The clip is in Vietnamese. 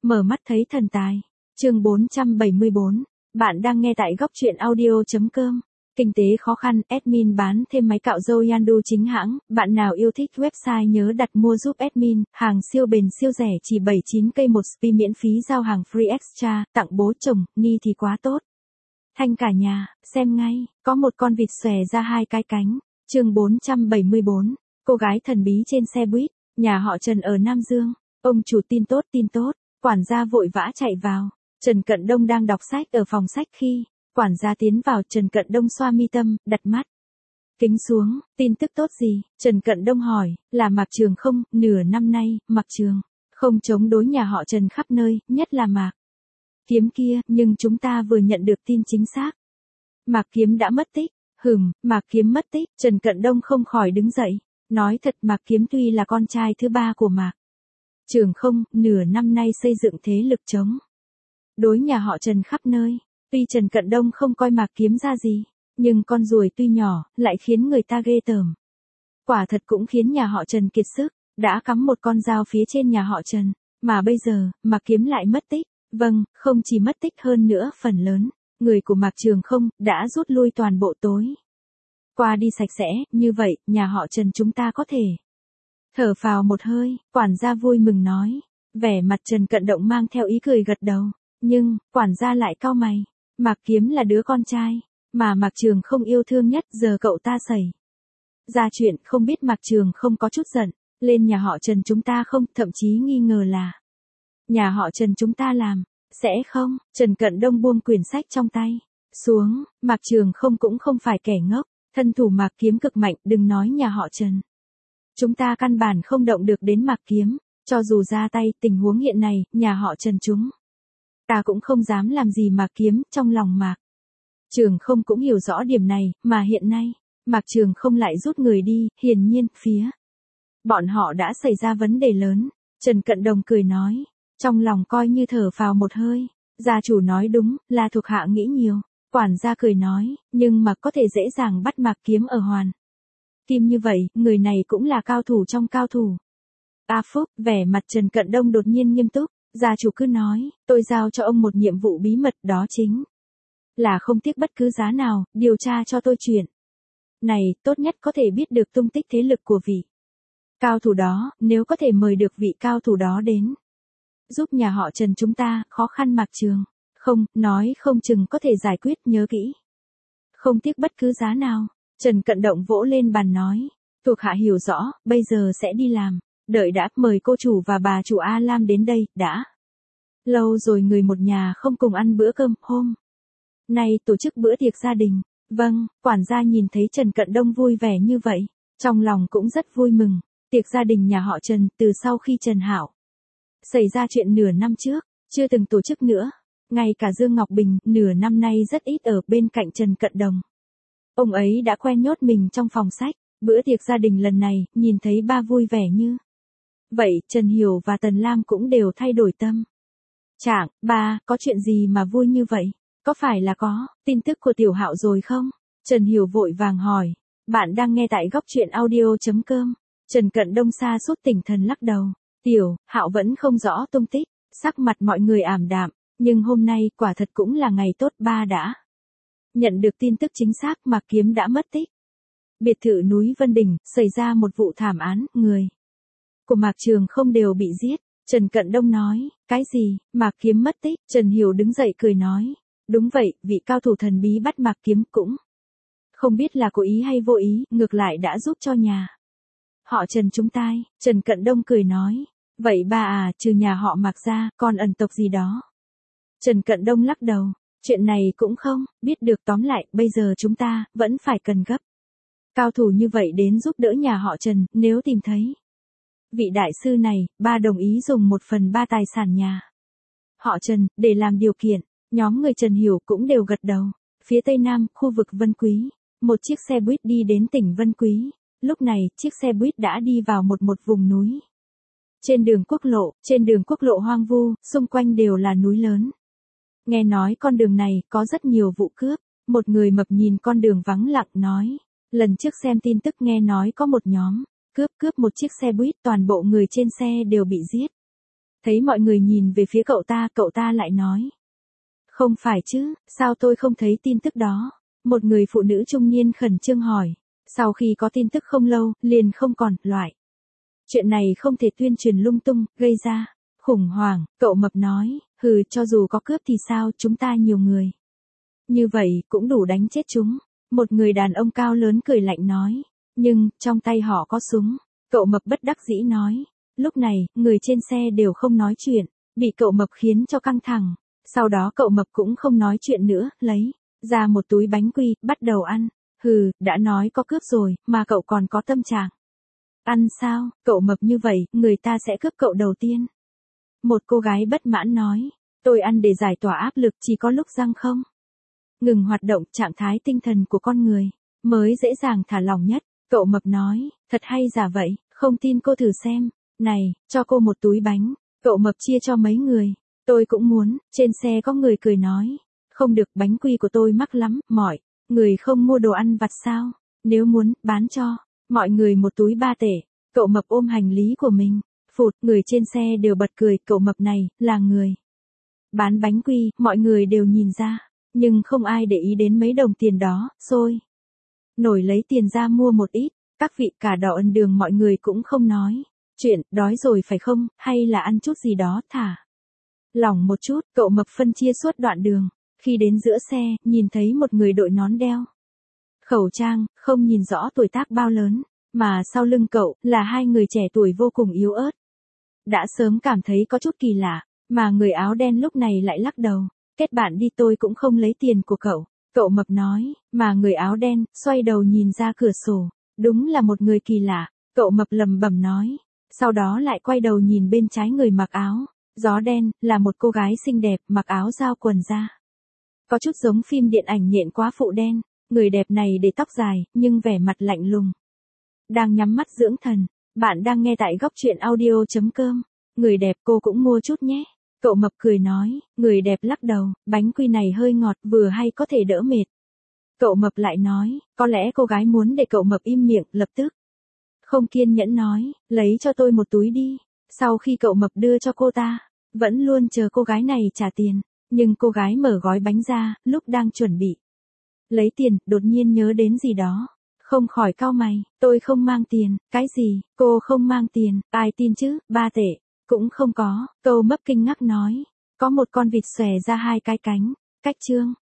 Mở mắt thấy thần tài. Chương 474. Bạn đang nghe tại góc truyện audio.com. Kinh tế khó khăn, admin bán thêm máy cạo râu Yandu chính hãng. Bạn nào yêu thích website nhớ đặt mua giúp admin. Hàng siêu bền siêu rẻ chỉ 79k một spi, miễn phí giao hàng free extra. Tặng bố chồng, Ni thì quá tốt. Thanh cả nhà, xem ngay. Có một con vịt xòe ra hai cái cánh. Chương 474. Cô gái thần bí trên xe buýt. Nhà họ Trần ở Nam Dương. Ông chủ tin tốt tin tốt. Quản gia vội vã chạy vào. Trần Cận Đông đang đọc sách ở phòng sách khi quản gia tiến vào. Trần Cận Đông xoa mi tâm, đặt mắt kính xuống. Tin tức tốt gì? Trần Cận Đông hỏi. Là Mạc Trường không? Nửa năm nay Mạc Trường không chống đối nhà họ Trần khắp nơi, nhất là Mạc Kiếm kia. Nhưng chúng ta vừa nhận được tin chính xác, Mạc Kiếm đã mất tích. Mạc Kiếm mất tích. Trần Cận Đông không khỏi đứng dậy. Nói thật, Mạc Kiếm tuy là con trai thứ ba của Mạc Trường không, nửa năm nay xây dựng thế lực chống đối nhà họ Trần khắp nơi. Tuy Trần Cận Đông không coi Mạc Kiếm ra gì, nhưng con ruồi tuy nhỏ, lại khiến người ta ghê tởm. Quả thật cũng khiến nhà họ Trần kiệt sức, đã cắm một con dao phía trên nhà họ Trần, mà bây giờ, Mạc Kiếm lại mất tích. Vâng, không chỉ mất tích, hơn nữa phần lớn người của Mạc Trường không đã rút lui toàn bộ tối qua đi sạch sẽ. Như vậy, nhà họ Trần chúng ta có thể thở phào một hơi. Quản gia vui mừng nói. Vẻ mặt Trần Cận Đông mang theo ý cười gật đầu. Nhưng, quản gia lại cau mày. Mạc Kiếm là đứa con trai mà Mạc Trường không yêu thương nhất. Giờ cậu ta xảy ra chuyện, không biết Mạc Trường không có chút giận lên nhà họ Trần chúng ta không? Thậm chí nghi ngờ là nhà họ Trần chúng ta làm. Sẽ không? Trần Cận Đông buông quyển sách trong tay xuống. Mạc Trường không cũng không phải kẻ ngốc. Thân thủ Mạc Kiếm cực mạnh, đừng nói nhà họ Trần chúng ta căn bản không động được đến Mạc Kiếm. Cho dù ra tay, tình huống hiện này, nhà họ Trần chúng ta cũng không dám làm gì Mạc Kiếm. Trong lòng Mạc Trường không cũng hiểu rõ điểm này, mà hiện nay Mạc Trường không lại rút người đi, hiển nhiên, phía bọn họ đã xảy ra vấn đề lớn. Trần Cận Đông cười nói, trong lòng coi như thở phào một hơi. Gia chủ nói đúng, là thuộc hạ nghĩ nhiều. Quản gia cười nói, nhưng mà có thể dễ dàng bắt Mạc Kiếm ở Hoàn Kim như vậy, người này cũng là cao thủ trong cao thủ. Phúc, vẻ mặt Trần Cận Đông đột nhiên nghiêm túc. Gia chủ cứ nói, tôi giao cho ông một nhiệm vụ bí mật, đó chính là không tiếc bất cứ giá nào, điều tra cho tôi chuyện này, tốt nhất có thể biết được tung tích thế lực của vị cao thủ đó. Nếu có thể mời được vị cao thủ đó đến giúp nhà họ Trần chúng ta, khó khăn Mạc Trường không nói không chừng có thể giải quyết. Nhớ kỹ, không tiếc bất cứ giá nào. Trần Cận Đông vỗ lên bàn nói, thuộc hạ hiểu rõ, bây giờ sẽ đi làm. Đợi đã, mời cô chủ và bà chủ A Lam đến đây. Đã lâu rồi người một nhà không cùng ăn bữa cơm, hôm nay tổ chức bữa tiệc gia đình. Vâng. Quản gia nhìn thấy Trần Cận Đông vui vẻ như vậy, trong lòng cũng rất vui mừng. Tiệc gia đình nhà họ Trần, từ sau khi Trần Hạo xảy ra chuyện nửa năm trước, chưa từng tổ chức nữa. Ngay cả Dương Ngọc Bình, nửa năm nay rất ít ở bên cạnh Trần Cận Đông. Ông ấy đã quen nhốt mình trong phòng sách. Bữa tiệc gia đình lần này, nhìn thấy ba vui vẻ như vậy, Trần Hiểu và Tần Lam cũng đều thay đổi tâm trạng. Ba, có chuyện gì mà vui như vậy? Có phải là có tin tức của Tiểu Hạo rồi không? Trần Hiểu vội vàng hỏi. Bạn đang nghe tại góc truyện audio.com. Trần Cận Đông sa sút tỉnh thần lắc đầu. Tiểu Hạo vẫn không rõ tung tích. Sắc mặt mọi người ảm đạm. Nhưng hôm nay quả thật cũng là ngày tốt. Ba đã nhận được tin tức chính xác, Mạc Kiếm đã mất tích. Biệt thự núi Vân Đình xảy ra một vụ thảm án, người của Mạc Trường không đều bị giết. Trần Cận Đông nói. Cái gì? Mạc Kiếm mất tích? Trần Hiểu đứng dậy cười nói. Đúng vậy, vị cao thủ thần bí bắt Mạc Kiếm cũng không biết là cố ý hay vô ý, ngược lại đã giúp cho nhà họ Trần chúng ta. Trần Cận Đông cười nói. Vậy ba à, trừ nhà họ Mạc ra, còn ẩn tộc gì đó? Trần Cận Đông lắc đầu. Chuyện này cũng không biết được. Tóm lại, bây giờ chúng ta vẫn phải cần gấp cao thủ như vậy đến giúp đỡ nhà họ Trần. Nếu tìm thấy vị đại sư này, ba đồng ý dùng 1/3 tài sản nhà họ Trần để làm điều kiện. Nhóm người Trần Hiểu cũng đều gật đầu. Phía tây nam, khu vực Vân Quý, một chiếc xe buýt đi đến tỉnh Vân Quý. Lúc này, chiếc xe buýt đã đi vào một vùng núi. Trên đường quốc lộ hoang vu, xung quanh đều là núi lớn. Nghe nói con đường này có rất nhiều vụ cướp. Một người mập nhìn con đường vắng lặng nói. Lần trước xem tin tức nghe nói có một nhóm cướp một chiếc xe buýt, toàn bộ người trên xe đều bị giết. Thấy mọi người nhìn về phía cậu ta lại nói. Không phải chứ, sao tôi không thấy tin tức đó? Một người phụ nữ trung niên khẩn trương hỏi. Sau khi có tin tức không lâu, liền không còn, loại. Chuyện này không thể tuyên truyền lung tung, gây ra khủng hoảng, cậu mập nói, hừ, cho dù có cướp thì sao, chúng ta nhiều người. Như vậy, cũng đủ đánh chết chúng. Một người đàn ông cao lớn cười lạnh nói, nhưng, trong tay họ có súng. Cậu mập bất đắc dĩ nói. Lúc này, người trên xe đều không nói chuyện, bị cậu mập khiến cho căng thẳng. Sau đó cậu mập cũng không nói chuyện nữa, lấy ra một túi bánh quy, bắt đầu ăn. Hừ, đã nói có cướp rồi, mà cậu còn có tâm trạng. Ăn sao, cậu mập như vậy, người ta sẽ cướp cậu đầu tiên. Một cô gái bất mãn nói, tôi ăn để giải tỏa áp lực, chỉ có lúc răng không ngừng hoạt động, trạng thái tinh thần của con người mới dễ dàng thả lỏng nhất. Cậu mập nói, thật hay giả vậy, không tin cô thử xem. Này, cho cô một túi bánh. Cậu mập chia cho mấy người. Tôi cũng muốn. Trên xe có người cười nói, không được, bánh quy của tôi mắc lắm. Mọi người không mua đồ ăn vặt sao? Nếu muốn, bán cho mọi người một túi 3 tể. Cậu mập ôm hành lý của mình. Phụt, người trên xe đều bật cười. Cậu mập này là người bán bánh quy, mọi người đều nhìn ra, nhưng không ai để ý đến mấy đồng tiền đó. Sôi nổi lấy tiền ra mua một ít. Các vị, cả đỏ ân đường mọi người cũng không nói chuyện. Đói rồi phải không, hay là ăn chút gì đó, thả lỏng một chút. Cậu mập phân chia suốt đoạn đường. Khi đến giữa xe, nhìn thấy một người đội nón đeo khẩu trang, không nhìn rõ tuổi tác bao lớn, mà sau lưng cậu là hai người trẻ tuổi vô cùng yếu ớt. Đã sớm cảm thấy có chút kỳ lạ, mà người áo đen lúc này lại lắc đầu. Kết bạn đi, tôi cũng không lấy tiền của cậu. Cậu mập nói, mà người áo đen xoay đầu nhìn ra cửa sổ. Đúng là một người kỳ lạ. Cậu mập lẩm bẩm nói. Sau đó lại quay đầu nhìn bên trái người mặc áo gió đen, là một cô gái xinh đẹp, mặc áo giao quần da. Có chút giống phim điện ảnh Nhện Quá Phụ Đen. Người đẹp này để tóc dài, nhưng vẻ mặt lạnh lùng. Đang nhắm mắt dưỡng thần. Bạn đang nghe tại góc truyện audio.com. Người đẹp, cô cũng mua chút nhé. Cậu mập cười nói, người đẹp lắc đầu, bánh quy này hơi ngọt, vừa hay có thể đỡ mệt. Cậu mập lại nói, có lẽ cô gái muốn để cậu mập im miệng, lập tức không kiên nhẫn nói, lấy cho tôi một túi đi. Sau khi cậu mập đưa cho cô ta, vẫn luôn chờ cô gái này trả tiền, nhưng cô gái mở gói bánh ra, lúc đang chuẩn bị lấy tiền, đột nhiên nhớ đến gì đó, không khỏi cau mày. Tôi không mang tiền. Cái gì, cô không mang tiền, ai tin chứ, 3 tể cũng không có. Cậu mập kinh ngạc nói, có một con vịt xòe ra hai cái cánh. Cách chương